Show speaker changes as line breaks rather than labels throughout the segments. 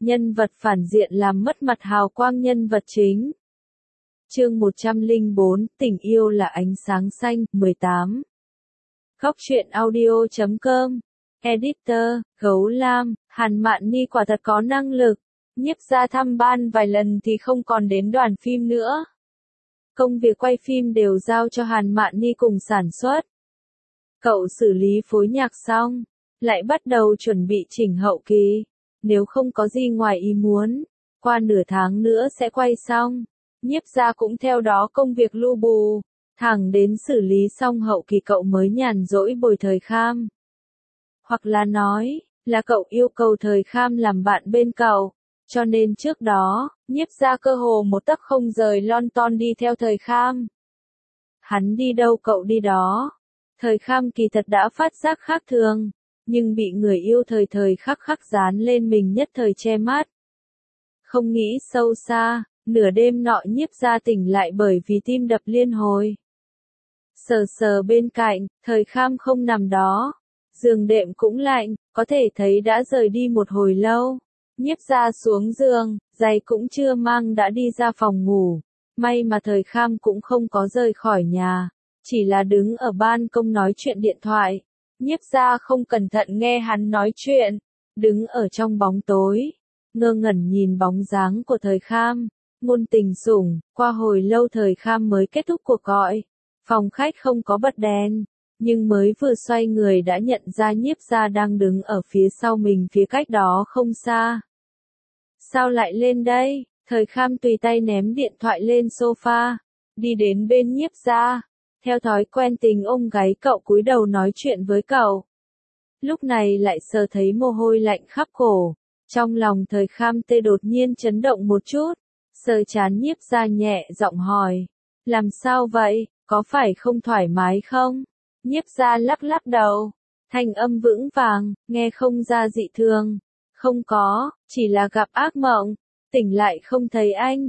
nhân vật phản diện làm mất mặt hào quang nhân vật chính. Chương 104, tình yêu là ánh sáng xanh, 18. Góc truyện audio.com. Editor, Gấu Lam, Hàn Mạn Ni quả thật có năng lực. Nhiếp gia thăm ban vài lần thì không còn đến đoàn phim nữa. Công việc quay phim đều giao cho Hàn Mạn Ni cùng sản xuất. Cậu xử lý phối nhạc xong, lại bắt đầu chuẩn bị chỉnh hậu kỳ. Nếu không có gì ngoài ý muốn, qua nửa tháng nữa sẽ quay xong. Nhiếp gia cũng theo đó công việc lu bù, thẳng đến xử lý xong hậu kỳ cậu mới nhàn rỗi bồi Thời Kham. Hoặc là nói, là cậu yêu cầu Thời Kham làm bạn bên cậu, cho nên trước đó, nhiếp gia cơ hồ một tấc không rời lon ton đi theo Thời Kham. Hắn đi đâu cậu đi đó. Thời Kham kỳ thật đã phát giác khác thường, nhưng bị người yêu thời khắc dán lên mình nhất thời che mắt. Không nghĩ sâu xa, nửa đêm nọ nhiếp gia tỉnh lại bởi vì tim đập liên hồi. Sờ bên cạnh, Thời Kham không nằm đó. Giường đệm cũng lạnh, có thể thấy đã rời đi một hồi lâu. Nhiếp gia xuống giường, giày cũng chưa mang đã đi ra phòng ngủ. May mà Thời Kham cũng không có rời khỏi nhà, chỉ là đứng ở ban công nói chuyện điện thoại. Nhiếp gia không cẩn thận nghe hắn nói chuyện, đứng ở trong bóng tối, ngơ ngẩn nhìn bóng dáng của Thời Kham, ngôn tình sủng. Qua hồi lâu Thời Kham mới kết thúc cuộc gọi. Phòng khách không có bật đèn, nhưng mới vừa xoay người đã nhận ra nhiếp gia đang đứng ở phía sau mình phía cách đó không xa. Sao lại lên đây? Thời Kham tùy tay ném điện thoại lên sofa, đi đến bên nhiếp gia. Theo thói quen tình ôm gáy cậu cúi đầu nói chuyện với cậu. Lúc này lại sờ thấy mồ hôi lạnh khắp cổ. Trong lòng Thời Kham tê đột nhiên chấn động một chút. Sờ trán nhiếp gia nhẹ giọng hỏi. Làm sao vậy, có phải không thoải mái không? Nhiếp gia lắc đầu. Thanh âm vững vàng, nghe không ra dị thường. Không có, chỉ là gặp ác mộng. Tỉnh lại không thấy anh.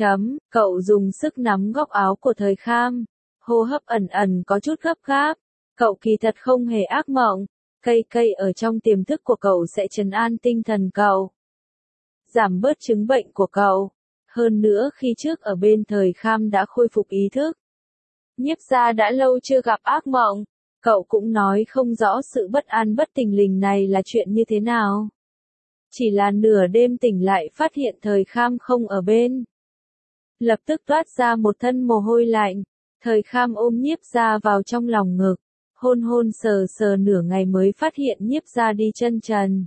Cậu dùng sức nắm góc áo của Thời Kham. Hô hấp ẩn có chút gấp gáp. Cậu kỳ thật không hề ác mộng. Cây ở trong tiềm thức của cậu sẽ trấn an tinh thần cậu, giảm bớt chứng bệnh của cậu. Hơn nữa khi trước ở bên Thời Kham đã khôi phục ý thức. Nhiếp gia đã lâu chưa gặp ác mộng. Cậu cũng nói không rõ sự bất an bất thình lình này là chuyện như thế nào. Chỉ là nửa đêm tỉnh lại phát hiện Thời Kham không ở bên. Lập tức toát ra một thân mồ hôi lạnh. Thời Kham ôm nhiếp gia vào trong lòng ngực. Hôn sờ nửa ngày mới phát hiện nhiếp gia đi chân trần.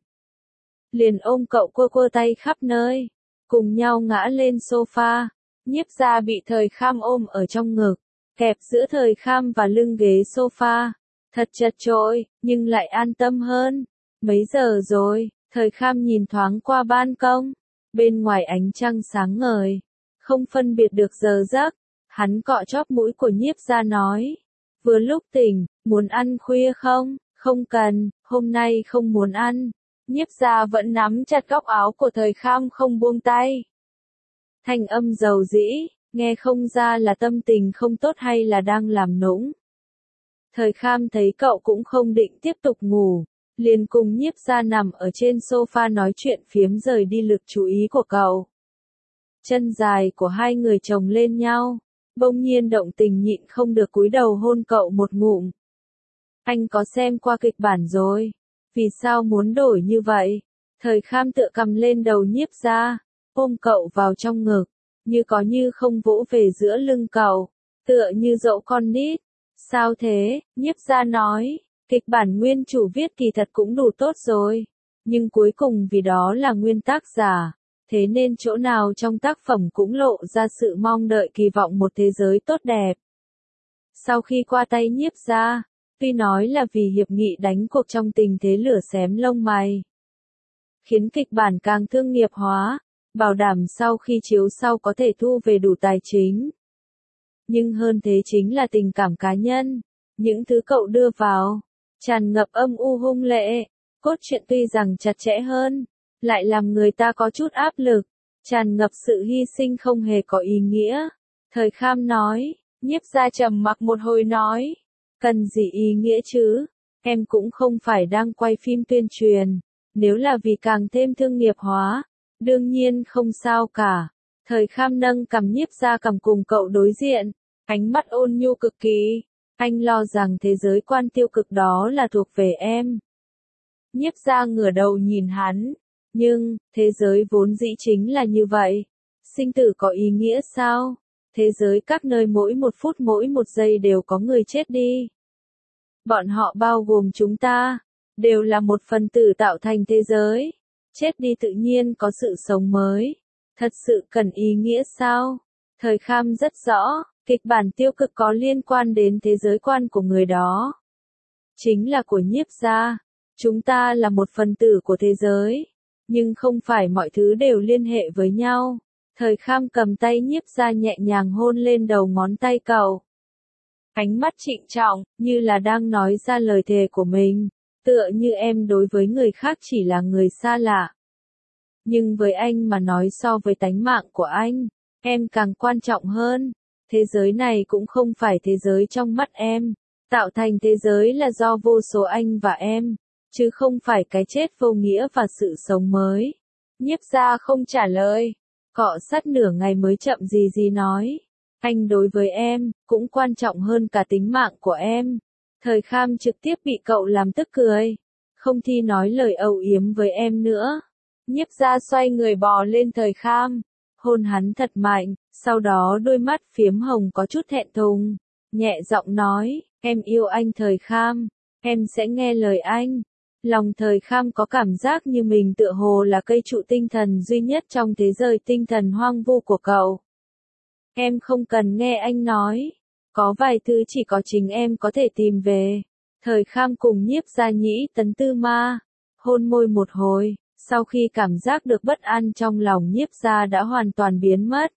Liền ôm cậu quơ tay khắp nơi. Cùng nhau ngã lên sofa. Nhiếp gia bị Thời Kham ôm ở trong ngực. Kẹp giữa Thời Kham và lưng ghế sofa. Thật chật chội, nhưng lại an tâm hơn. Mấy giờ rồi? Thời Kham nhìn thoáng qua ban công. Bên ngoài ánh trăng sáng ngời. Không phân biệt được giờ giấc. Hắn cọ chóp mũi của nhiếp gia nói. Vừa lúc tỉnh, muốn ăn khuya không? Không cần, hôm nay không muốn ăn. Nhiếp gia vẫn nắm chặt góc áo của Thời Kham không buông tay. Thanh âm dầu dĩ, nghe không ra là tâm tình không tốt hay là đang làm nũng. Thời Kham thấy cậu cũng không định tiếp tục ngủ, liền cùng nhiếp gia nằm ở trên sofa nói chuyện phiếm rời đi lực chú ý của cậu. Chân dài của hai người chồng lên nhau, bỗng nhiên động tình nhịn không được cúi đầu hôn cậu một ngụm. Anh có xem qua kịch bản rồi, vì sao muốn đổi như vậy? Thời Kham tựa cầm lên đầu nhiếp gia, ôm cậu vào trong ngực, như có như không vỗ về giữa lưng cậu, tựa như dỗ con nít. Sao thế? Nhiếp gia nói, kịch bản nguyên chủ viết kỳ thật cũng đủ tốt rồi, nhưng cuối cùng vì đó là nguyên tác giả, thế nên chỗ nào trong tác phẩm cũng lộ ra sự mong đợi kỳ vọng một thế giới tốt đẹp. Sau khi qua tay nhiếp gia, tuy nói là vì hiệp nghị đánh cuộc trong tình thế lửa xém lông mày, khiến kịch bản càng thương nghiệp hóa, bảo đảm sau khi chiếu sau có thể thu về đủ tài chính. Nhưng hơn thế chính là tình cảm cá nhân, những thứ cậu đưa vào, tràn ngập âm u hung lệ, cốt truyện tuy rằng chặt chẽ hơn, lại làm người ta có chút áp lực, tràn ngập sự hy sinh không hề có ý nghĩa. Thời Kham nói, nhiếp gia trầm mặc một hồi nói, cần gì ý nghĩa chứ, em cũng không phải đang quay phim tuyên truyền, nếu là vì càng thêm thương nghiệp hóa, Đương nhiên không sao cả. Thời Kham nâng cằm Nhiếp Gia cầm cùng cậu đối diện, ánh mắt ôn nhu cực kỳ. Anh lo rằng thế giới quan tiêu cực đó là thuộc về em. Nhiếp Gia ngửa đầu nhìn hắn. Nhưng, thế giới vốn dĩ chính là như vậy. Sinh tử có ý nghĩa sao? Thế giới các nơi mỗi một phút mỗi một giây đều có người chết đi. Bọn họ bao gồm chúng ta, đều là một phần tử tạo thành thế giới. Chết đi tự nhiên có sự sống mới. Thật sự cần ý nghĩa sao? Thời Kham rất rõ, kịch bản tiêu cực có liên quan đến thế giới quan của người đó. Chính là của Nhiếp Gia. Chúng ta là một phần tử của thế giới. Nhưng không phải mọi thứ đều liên hệ với nhau. Thời Kham cầm tay Nhiếp Gia nhẹ nhàng hôn lên đầu ngón tay cậu. Ánh mắt trịnh trọng, như là đang nói ra lời thề của mình. Tựa như em đối với người khác chỉ là người xa lạ. Nhưng với anh mà nói so với tánh mạng của anh, em càng quan trọng hơn. Thế giới này cũng không phải thế giới trong mắt em. Tạo thành thế giới là do vô số anh và em, chứ không phải cái chết vô nghĩa và sự sống mới. Nhiếp Gia không trả lời. Cọ sát nửa ngày mới chậm gì nói. Anh đối với em, cũng quan trọng hơn cả tính mạng của em. Thời Kham trực tiếp bị cậu làm tức cười. Không thi nói lời âu yếm với em nữa. Nhiếp Gia xoay người bò lên Thời Kham. Hôn hắn thật mạnh, sau đó đôi mắt phiếm hồng có chút thẹn thùng. Nhẹ giọng nói, em yêu anh Thời Kham. Em sẽ nghe lời anh. Lòng Thời Kham có cảm giác như mình tựa hồ là cây trụ tinh thần duy nhất trong thế giới tinh thần hoang vu của cậu. Em không cần nghe anh nói. Có vài thứ chỉ có chính em có thể tìm về. Thời Kham cùng Nhiếp Gia nhĩ tấn tư ma. Hôn môi một hồi, sau khi cảm giác được bất an trong lòng Nhiếp Gia đã hoàn toàn biến mất.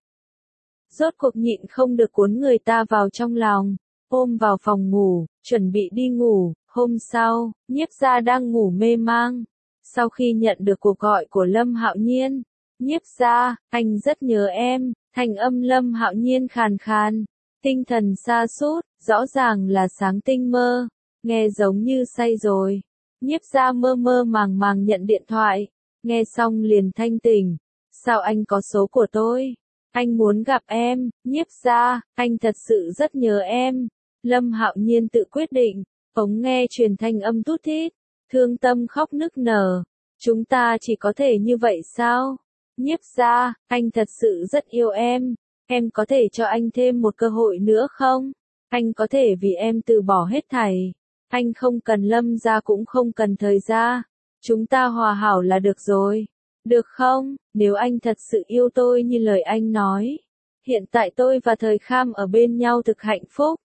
Rốt cuộc nhịn không được cuốn người ta vào trong lòng. Ôm vào phòng ngủ, chuẩn bị đi ngủ. Hôm sau, Nhiếp Gia đang ngủ mê mang. Sau khi nhận được cuộc gọi của Lâm Hạo Nhiên, Nhiếp Gia, anh rất nhớ em. Thanh âm Lâm Hạo Nhiên khàn khàn, tinh thần sa sút, rõ ràng là sáng tinh mơ, nghe giống như say rồi. Nhiếp Gia mơ mơ màng màng nhận điện thoại, nghe xong liền thanh tỉnh. Sao anh có số của tôi? Anh muốn gặp em. Nhiếp Gia, anh thật sự rất nhớ em. Lâm Hạo Nhiên tự quyết định. Ống nghe truyền thanh âm tút thít, thương tâm khóc nức nở. Chúng ta chỉ có thể như vậy sao? Nhiếp Gia, anh thật sự rất yêu em. Em có thể cho anh thêm một cơ hội nữa không? Anh có thể vì em từ bỏ hết thảy. Anh không cần Lâm gia cũng không cần Thời gia. Chúng ta hòa hảo là được rồi. Được không? Nếu anh thật sự yêu tôi như lời anh nói. Hiện tại tôi và Thời Kham ở bên nhau thực hạnh phúc.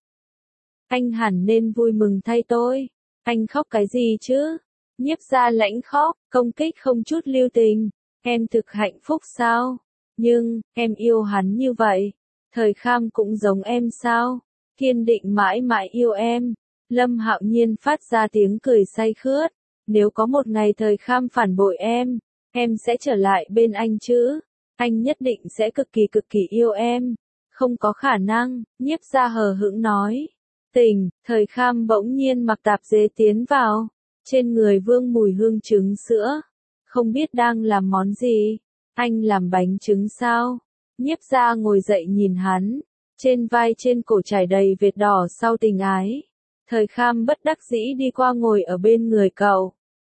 Anh hẳn nên vui mừng thay tôi. Anh khóc cái gì chứ? Nhiếp Gia lãnh khóc, công kích không chút lưu tình. Em thực hạnh phúc sao? Nhưng, em yêu hắn như vậy. Thời Kham cũng giống em sao? Kiên định mãi mãi yêu em. Lâm Hạo Nhiên phát ra tiếng cười say khướt. Nếu có một ngày Thời Kham phản bội em sẽ trở lại bên anh chứ? Anh nhất định sẽ cực kỳ yêu em. Không có khả năng, Nhiếp Gia hờ hững nói. Tình, Thời Kham bỗng nhiên mặc tạp dề tiến vào. Trên người vương mùi hương trứng sữa. Không biết đang làm món gì. Anh làm bánh trứng sao? Nhiếp Gia ngồi dậy nhìn hắn. Trên vai trên cổ trải đầy vệt đỏ sau tình ái. Thời Kham bất đắc dĩ đi qua ngồi ở bên người cậu.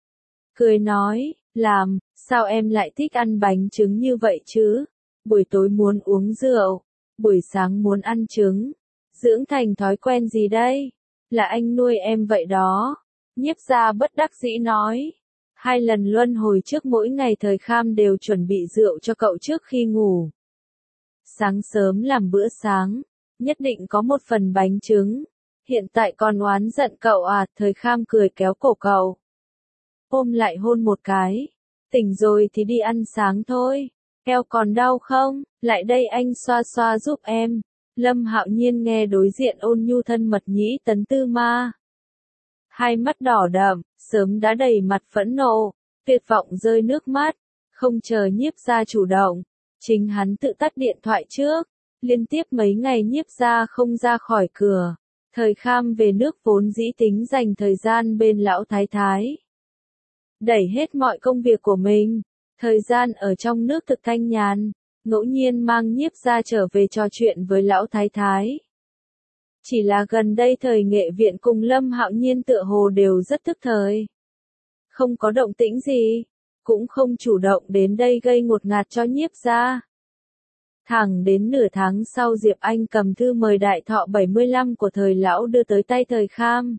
Cười nói, làm, sao em lại thích ăn bánh trứng như vậy chứ? Buổi tối muốn uống rượu, buổi sáng muốn ăn trứng. Dưỡng thành thói quen gì đây? Là anh nuôi em vậy đó. Nhiếp Gia bất đắc dĩ nói. 2 lần luân hồi trước mỗi ngày Thời Kham đều chuẩn bị rượu cho cậu trước khi ngủ. Sáng sớm làm bữa sáng, nhất định có một phần bánh trứng. Hiện tại còn oán giận cậu à? Thời Kham cười kéo cổ cậu. Ôm lại hôn một cái. Tỉnh rồi thì đi ăn sáng thôi. Eo còn đau không? Lại đây anh xoa xoa giúp em. Lâm Hạo Nhiên nghe đối diện ôn nhu thân mật nhĩ tấn tư ma. Hai mắt đỏ đậm, sớm đã đầy mặt phẫn nộ, tuyệt vọng rơi nước mắt. Không chờ Nhiếp Gia chủ động, chính hắn tự tắt điện thoại trước. Liên tiếp mấy ngày Nhiếp Gia không ra khỏi cửa. Thời Kham về nước vốn dĩ tính dành thời gian bên lão thái thái. Đẩy hết mọi công việc của mình, Thời gian ở trong nước thực thanh nhàn, ngẫu nhiên mang Nhiếp gia trở về trò chuyện với lão thái thái. Chỉ là gần đây thời nghệ viện cùng Lâm Hạo Nhiên tựa hồ đều rất thức thời. Không có động tĩnh gì, cũng không chủ động đến đây gây ngột ngạt cho Nhiếp gia. Thẳng đến nửa tháng sau Diệp Anh cầm thư mời đại thọ 75 của thời lão đưa tới tay thời Kham.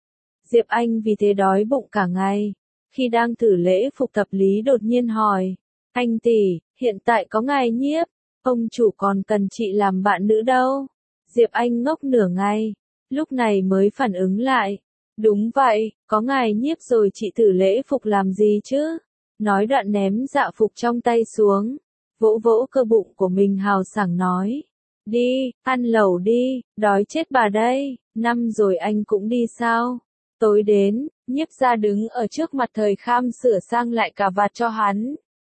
Diệp Anh vì thế đói bụng cả ngày. Khi đang thử lễ phục thập lý đột nhiên hỏi, anh tỷ, hiện tại có ngài Nhiếp, ông chủ còn cần chị làm bạn nữ đâu. Diệp Anh ngốc nửa ngày, lúc này mới phản ứng lại. Đúng vậy, có ngài Nhiếp rồi chị thử lễ phục làm gì chứ? Nói đoạn ném dạ phục trong tay xuống, vỗ vỗ cơ bụng của mình hào sảng nói. Đi, ăn lẩu đi, đói chết bà đây, năm rồi anh cũng đi sao? Tối đến, Nhiếp gia đứng ở trước mặt thời Kham sửa sang lại cà vạt cho hắn.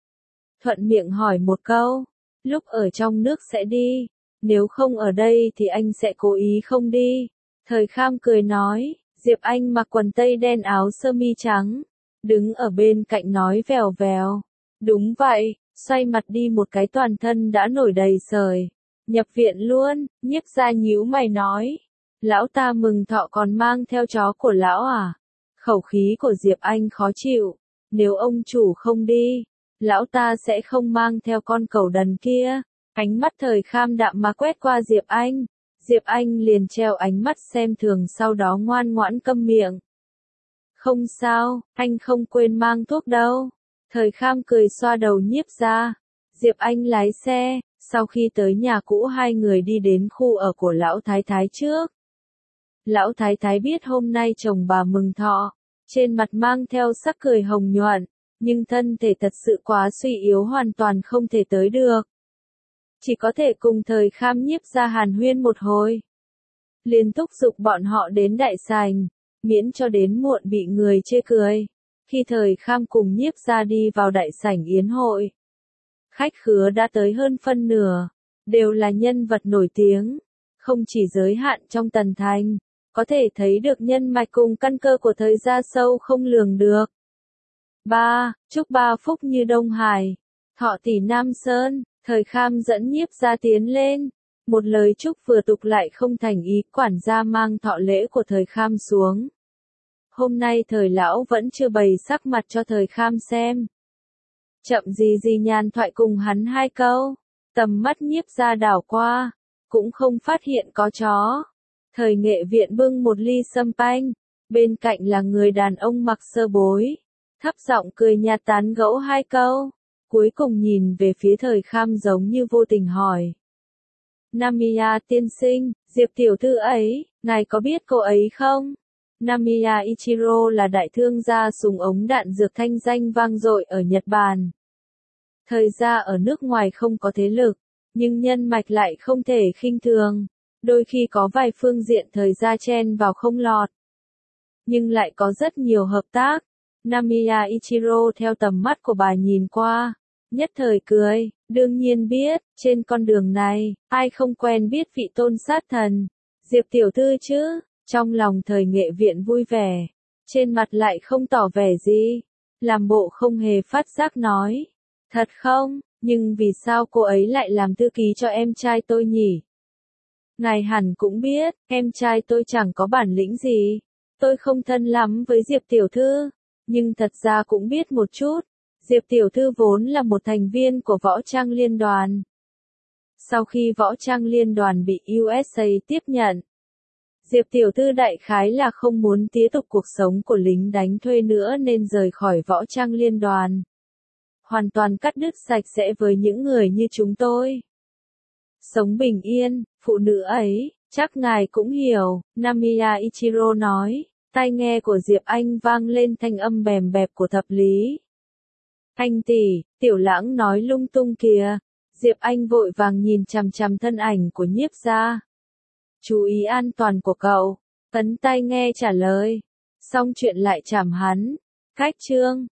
Thuận miệng hỏi một câu, lúc ở trong nước sẽ đi, nếu không ở đây thì anh sẽ cố ý không đi. Thời Kham cười nói, Diệp Anh mặc quần tây đen áo sơ mi trắng, đứng ở bên cạnh nói vèo vèo. Đúng vậy, xoay mặt đi một cái toàn thân đã nổi đầy sời. Nhập viện luôn, Nhiếp gia nhíu mày nói. Lão ta mừng thọ còn mang theo chó của lão à? Khẩu khí của Diệp Anh khó chịu. Nếu ông chủ không đi, lão ta sẽ không mang theo con cẩu đần kia. Ánh mắt thời Kham đạm mà quét qua Diệp Anh. Diệp Anh liền treo ánh mắt xem thường sau đó ngoan ngoãn câm miệng. Không sao, anh không quên mang thuốc đâu. Thời Kham cười xoa đầu Nhiếp gia. Diệp Anh lái xe, sau khi tới nhà cũ hai người đi đến khu ở của lão thái thái trước. Lão thái thái biết hôm nay chồng bà mừng thọ, trên mặt mang theo sắc cười hồng nhuận, nhưng thân thể thật sự quá suy yếu hoàn toàn không thể tới được. Chỉ có thể cùng thời Kham Nhiếp gia hàn huyên một hồi. Liền thúc giục bọn họ đến đại sảnh, miễn cho đến muộn bị người chê cười. Khi thời Kham cùng Nhiếp gia đi vào đại sảnh yến hội, khách khứa đã tới hơn phân nửa, đều là nhân vật nổi tiếng, không chỉ giới hạn trong Tần Thành, có thể thấy được nhân mạch cùng căn cơ của thời gia sâu không lường được. 3. Chúc ba phúc như Đông Hải, thọ tỷ Nam Sơn, thời Kham dẫn Nhiếp gia tiến lên, một lời chúc vừa tục lại không thành ý, quản gia mang thọ lễ của thời Kham xuống. Hôm nay thời lão vẫn chưa bày sắc mặt cho thời Kham xem. Chậm gì gì nhàn thoại cùng hắn hai câu, tầm mắt Nhiếp gia đảo qua, cũng không phát hiện có chó. Thời nghệ viện bưng một ly sâm panh, bên cạnh là người đàn ông mặc sơ bối, thấp giọng cười nhạt tán gẫu hai câu, cuối cùng nhìn về phía thời Kham giống như vô tình hỏi. Namiya tiên sinh, Diệp tiểu thư ấy, ngài có biết cô ấy không? Namiya Ichiro là đại thương gia súng ống đạn dược thanh danh vang dội ở Nhật Bản. Thời gia ở nước ngoài không có thế lực, nhưng nhân mạch lại không thể khinh thường. Đôi khi có vài phương diện thời gia chen vào không lọt, nhưng lại có rất nhiều hợp tác. Namiya Ichiro theo tầm mắt của bà nhìn qua, nhất thời cười, đương nhiên biết, trên con đường này, ai không quen biết vị tôn sát thần, Diệp tiểu thư chứ. Trong lòng thời nghệ viện vui vẻ, trên mặt lại không tỏ vẻ gì, làm bộ không hề phát giác nói. Thật không, nhưng vì sao cô ấy lại làm thư ký cho em trai tôi nhỉ? Ngài hẳn cũng biết, em trai tôi chẳng có bản lĩnh gì. Tôi không thân lắm với Diệp tiểu thư, nhưng thật ra cũng biết một chút. Diệp tiểu thư vốn là một thành viên của Võ Trang Liên đoàn. Sau khi Võ Trang Liên đoàn bị USA tiếp nhận, Diệp tiểu thư đại khái là không muốn tiếp tục cuộc sống của lính đánh thuê nữa nên rời khỏi Võ Trang Liên đoàn. Hoàn toàn cắt đứt sạch sẽ với những người như chúng tôi. Sống bình yên, phụ nữ ấy, chắc ngài cũng hiểu, Namiya Ichiro nói, tai nghe của Diệp Anh vang lên thanh âm bèm bẹp của thập lý. Anh tỷ, tiểu lãng nói lung tung kìa. Diệp Anh vội vàng nhìn chằm chằm thân ảnh của Nhiếp gia. Chú ý an toàn của cậu, ấn tai nghe trả lời. Xong chuyện lại chảm hắn. Cách chương